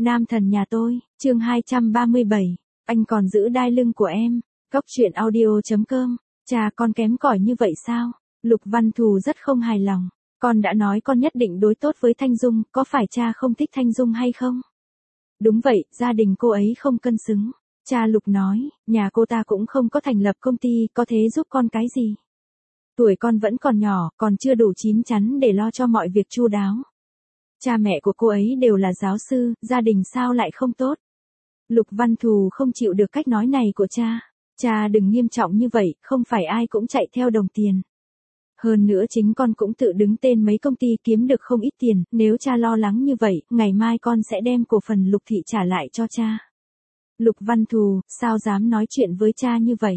Nam thần nhà tôi, chương 237, anh còn giữ đai lưng của em. Cốc truyện audio.com, cha con kém cỏi như vậy sao? Lục Văn Thù rất không hài lòng. Con đã nói con nhất định đối tốt với Thanh Dung, có phải cha không thích Thanh Dung hay không? Đúng vậy, gia đình cô ấy không cân xứng. Cha Lục nói, nhà cô ta cũng không có thành lập công ty, có thế giúp con cái gì? Tuổi con vẫn còn nhỏ, còn chưa đủ chín chắn để lo cho mọi việc chu đáo. Cha mẹ của cô ấy đều là giáo sư, gia đình sao lại không tốt? Lục Văn Thù không chịu được cách nói này của cha. Cha đừng nghiêm trọng như vậy, không phải ai cũng chạy theo đồng tiền. Hơn nữa chính con cũng tự đứng tên mấy công ty kiếm được không ít tiền, nếu cha lo lắng như vậy, ngày mai con sẽ đem cổ phần Lục thị trả lại cho cha. Lục Văn Thù, sao dám nói chuyện với cha như vậy?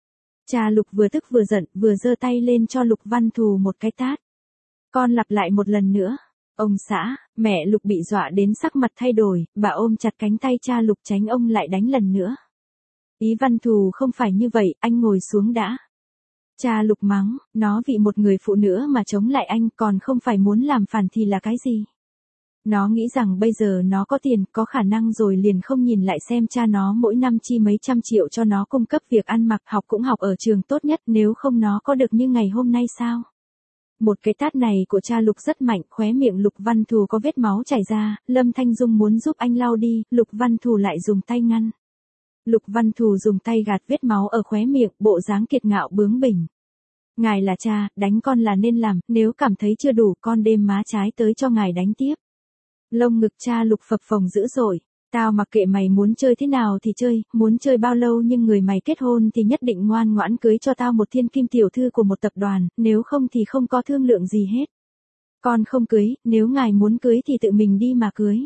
Cha Lục vừa tức vừa giận, vừa giơ tay lên cho Lục Văn Thù một cái tát. Con lặp lại một lần nữa. Ông xã, mẹ Lục bị dọa đến sắc mặt thay đổi, bà ôm chặt cánh tay cha Lục tránh ông lại đánh lần nữa. Ý Văn Thù không phải như vậy, anh ngồi xuống đã. Cha Lục mắng, nó vì một người phụ nữ mà chống lại anh, còn không phải muốn làm phản thì là cái gì? Nó nghĩ rằng bây giờ nó có tiền, có khả năng rồi liền không nhìn lại xem cha nó mỗi năm chi mấy trăm triệu cho nó cung cấp việc ăn mặc, học cũng học ở trường tốt nhất, nếu không nó có được như ngày hôm nay sao? Một cái tát này của cha Lục rất mạnh, khóe miệng Lục Văn Thù có vết máu chảy ra, Lâm Thanh Dung muốn giúp anh lau đi, Lục Văn Thù lại dùng tay ngăn. Lục Văn Thù dùng tay gạt vết máu ở khóe miệng, bộ dáng kiệt ngạo bướng bỉnh. Ngài là cha, đánh con là nên làm, nếu cảm thấy chưa đủ con đem má trái tới cho ngài đánh tiếp. Lông ngực cha Lục phập phồng dữ dội. Tao mặc kệ mày muốn chơi thế nào thì chơi, muốn chơi bao lâu nhưng người mày kết hôn thì nhất định ngoan ngoãn cưới cho tao một thiên kim tiểu thư của một tập đoàn, nếu không thì không có thương lượng gì hết. Con không cưới, nếu ngài muốn cưới thì tự mình đi mà cưới.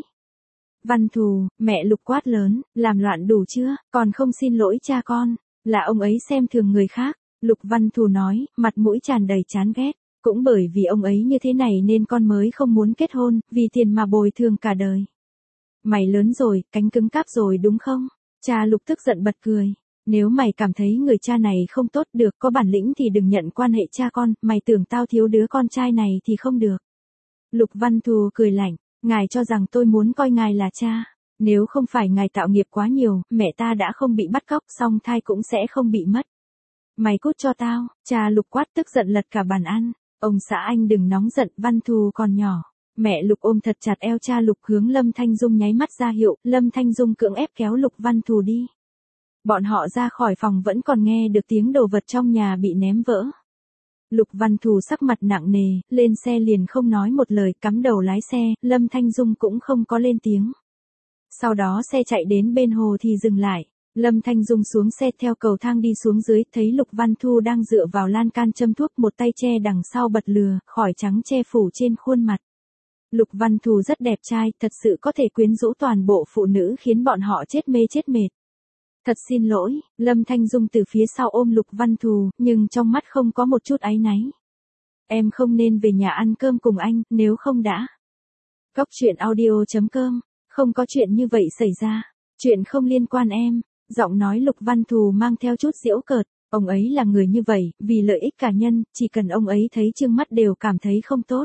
Văn Thù, mẹ Lục quát lớn, làm loạn đủ chưa, còn không xin lỗi cha con, là ông ấy xem thường người khác. Lục Văn Thù nói, mặt mũi tràn đầy chán ghét. Cũng bởi vì ông ấy như thế này nên con mới không muốn kết hôn, vì tiền mà bồi thường cả đời. Mày lớn rồi, cánh cứng cáp rồi đúng không? Cha Lục tức giận bật cười. Nếu mày cảm thấy người cha này không tốt được, có bản lĩnh thì đừng nhận quan hệ cha con, mày tưởng tao thiếu đứa con trai này thì không được. Lục Văn Thù cười lạnh, ngài cho rằng tôi muốn coi ngài là cha. Nếu không phải ngài tạo nghiệp quá nhiều, mẹ ta đã không bị bắt cóc, song thai cũng sẽ không bị mất. Mày cút cho tao, cha Lục quát tức giận lật cả bàn ăn. Ông xã anh đừng nóng giận, Văn Thù còn nhỏ. Mẹ Lục ôm thật chặt eo cha Lục hướng Lâm Thanh Dung nháy mắt ra hiệu, Lâm Thanh Dung cưỡng ép kéo Lục Văn Thù đi. Bọn họ ra khỏi phòng vẫn còn nghe được tiếng đồ vật trong nhà bị ném vỡ. Lục Văn Thù sắc mặt nặng nề, lên xe liền không nói một lời, cắm đầu lái xe, Lâm Thanh Dung cũng không có lên tiếng. Sau đó xe chạy đến bên hồ thì dừng lại. Lâm Thanh Dung xuống xe theo cầu thang đi xuống dưới, thấy Lục Văn Thù đang dựa vào lan can châm thuốc, một tay che đằng sau bật lừa, khỏi trắng che phủ trên khuôn mặt. Lục Văn Thù rất đẹp trai, thật sự có thể quyến rũ toàn bộ phụ nữ khiến bọn họ chết mê chết mệt. Thật xin lỗi, Lâm Thanh Dung từ phía sau ôm Lục Văn Thù, nhưng trong mắt không có một chút áy náy. Em không nên về nhà ăn cơm cùng anh, nếu không đã. Cốc truyện audio.com, không có chuyện như vậy xảy ra, chuyện không liên quan em. Giọng nói Lục Văn Thù mang theo chút giễu cợt, ông ấy là người như vậy, vì lợi ích cá nhân, chỉ cần ông ấy thấy trương mắt đều cảm thấy không tốt.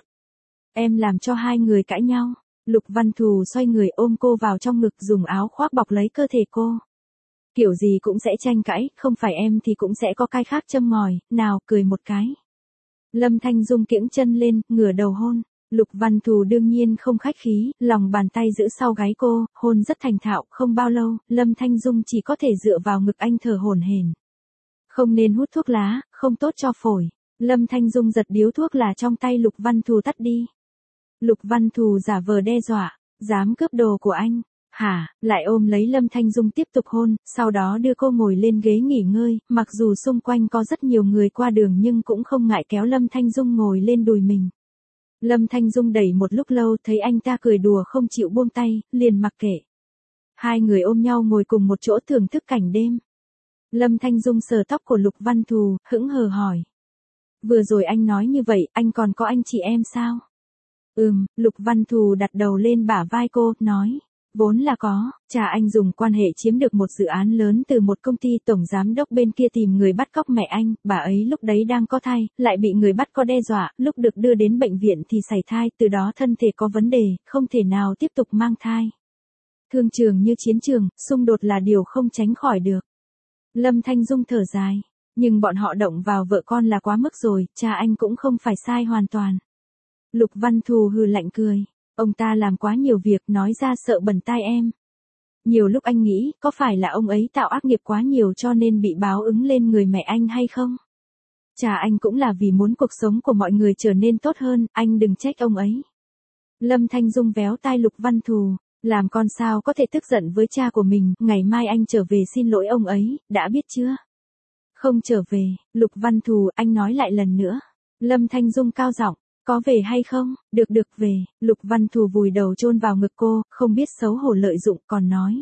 Em làm cho hai người cãi nhau. Lục Văn Thù xoay người ôm cô vào trong ngực, dùng áo khoác bọc lấy cơ thể cô. Kiểu gì cũng sẽ tranh cãi, không phải em thì cũng sẽ có cái khác châm ngòi, nào, cười một cái. Lâm Thanh Dung kiễng chân lên, ngửa đầu hôn. Lục Văn Thù đương nhiên không khách khí, lòng bàn tay giữ sau gáy cô, hôn rất thành thạo, không bao lâu, Lâm Thanh Dung chỉ có thể dựa vào ngực anh thở hổn hển. Không nên hút thuốc lá, không tốt cho phổi. Lâm Thanh Dung giật điếu thuốc là trong tay Lục Văn Thù tắt đi. Lục Văn Thù giả vờ đe dọa, dám cướp đồ của anh, hả, lại ôm lấy Lâm Thanh Dung tiếp tục hôn, sau đó đưa cô ngồi lên ghế nghỉ ngơi, mặc dù xung quanh có rất nhiều người qua đường nhưng cũng không ngại kéo Lâm Thanh Dung ngồi lên đùi mình. Lâm Thanh Dung đẩy một lúc lâu, thấy anh ta cười đùa không chịu buông tay, liền mặc kệ. Hai người ôm nhau ngồi cùng một chỗ thưởng thức cảnh đêm. Lâm Thanh Dung sờ tóc của Lục Văn Thù, hững hờ hỏi. Vừa rồi anh nói như vậy, anh còn có anh chị em sao? Lục Văn Thù đặt đầu lên bả vai cô, nói. Vốn là có, cha anh dùng quan hệ chiếm được một dự án lớn từ một công ty, tổng giám đốc bên kia tìm người bắt cóc mẹ anh, bà ấy lúc đấy đang có thai, lại bị người bắt có đe dọa, lúc được đưa đến bệnh viện thì sảy thai, từ đó thân thể có vấn đề, không thể nào tiếp tục mang thai. Thương trường như chiến trường, xung đột là điều không tránh khỏi được. Lâm Thanh Dung thở dài. Nhưng bọn họ động vào vợ con là quá mức rồi, cha anh cũng không phải sai hoàn toàn. Lục Văn Thù hừ lạnh cười. Ông ta làm quá nhiều việc nói ra sợ bẩn tai em. Nhiều lúc anh nghĩ, có phải là ông ấy tạo ác nghiệp quá nhiều cho nên bị báo ứng lên người mẹ anh hay không? Cha anh cũng là vì muốn cuộc sống của mọi người trở nên tốt hơn, anh đừng trách ông ấy. Lâm Thanh Dung véo tai Lục Văn Thù. Làm con sao có thể tức giận với cha của mình, ngày mai anh trở về xin lỗi ông ấy, đã biết chưa? Không trở về, Lục Văn Thù, anh nói lại lần nữa. Lâm Thanh Dung cao giọng, có về hay không? Được về, Lục Văn Thù vùi đầu chôn vào ngực cô, không biết xấu hổ lợi dụng còn nói.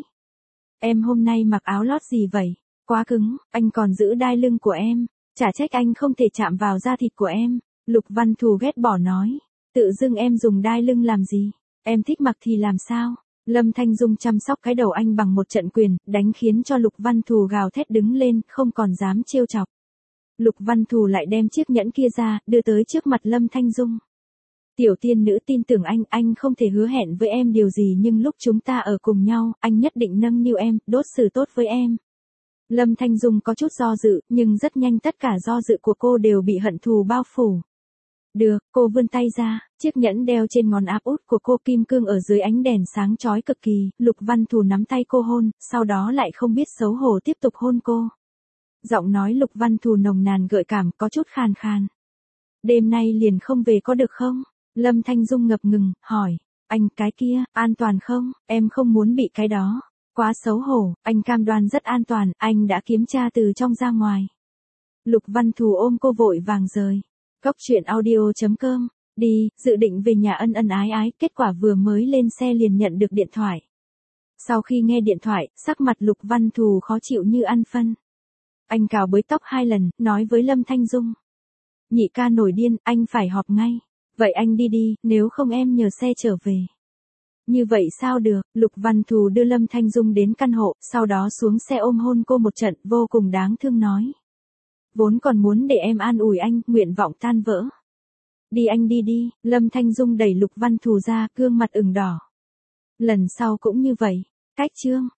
Em hôm nay mặc áo lót gì vậy? Quá cứng, anh còn giữ đai lưng của em. Chả trách anh không thể chạm vào da thịt của em. Lục Văn Thù ghét bỏ nói. Tự dưng em dùng đai lưng làm gì? Em thích mặc thì làm sao? Lâm Thanh Dung chăm sóc cái đầu anh bằng một trận quyền, đánh khiến cho Lục Văn Thù gào thét đứng lên, không còn dám trêu chọc. Lục Văn Thù lại đem chiếc nhẫn kia ra, đưa tới trước mặt Lâm Thanh Dung. Tiểu tiên nữ tin tưởng anh không thể hứa hẹn với em điều gì nhưng lúc chúng ta ở cùng nhau, anh nhất định nâng niu em, đối xử tốt với em. Lâm Thanh Dung có chút do dự, nhưng rất nhanh tất cả do dự của cô đều bị hận thù bao phủ. Được, cô vươn tay ra, chiếc nhẫn đeo trên ngón áp út của cô kim cương ở dưới ánh đèn sáng chói cực kỳ, Lục Văn Thù nắm tay cô hôn, sau đó lại không biết xấu hổ tiếp tục hôn cô. Giọng nói Lục Văn Thù nồng nàn gợi cảm có chút khàn khàn. Đêm nay liền không về có được không? Lâm Thanh Dung ngập ngừng, hỏi, anh cái kia, an toàn không? Em không muốn bị cái đó. Quá xấu hổ, anh cam đoan rất an toàn, anh đã kiểm tra từ trong ra ngoài. Lục Văn Thù ôm cô vội vàng rời. Góc truyện audio.com, đi, dự định về nhà ân ân ái ái, kết quả vừa mới lên xe liền nhận được điện thoại. Sau khi nghe điện thoại, sắc mặt Lục Văn Thù khó chịu như ăn phân. Anh cào bới tóc 2 lần, nói với Lâm Thanh Dung. Nhị ca nổi điên, anh phải họp ngay. Vậy anh đi đi, nếu không em nhờ xe trở về. Như vậy sao được, Lục Văn Thù đưa Lâm Thanh Dung đến căn hộ, sau đó xuống xe ôm hôn cô một trận, vô cùng đáng thương nói. Vốn còn muốn để em an ủi anh, nguyện vọng tan vỡ. Đi anh đi, Lâm Thanh Dung đẩy Lục Văn Thù ra, gương mặt ửng đỏ. Lần sau cũng như vậy, cách chương.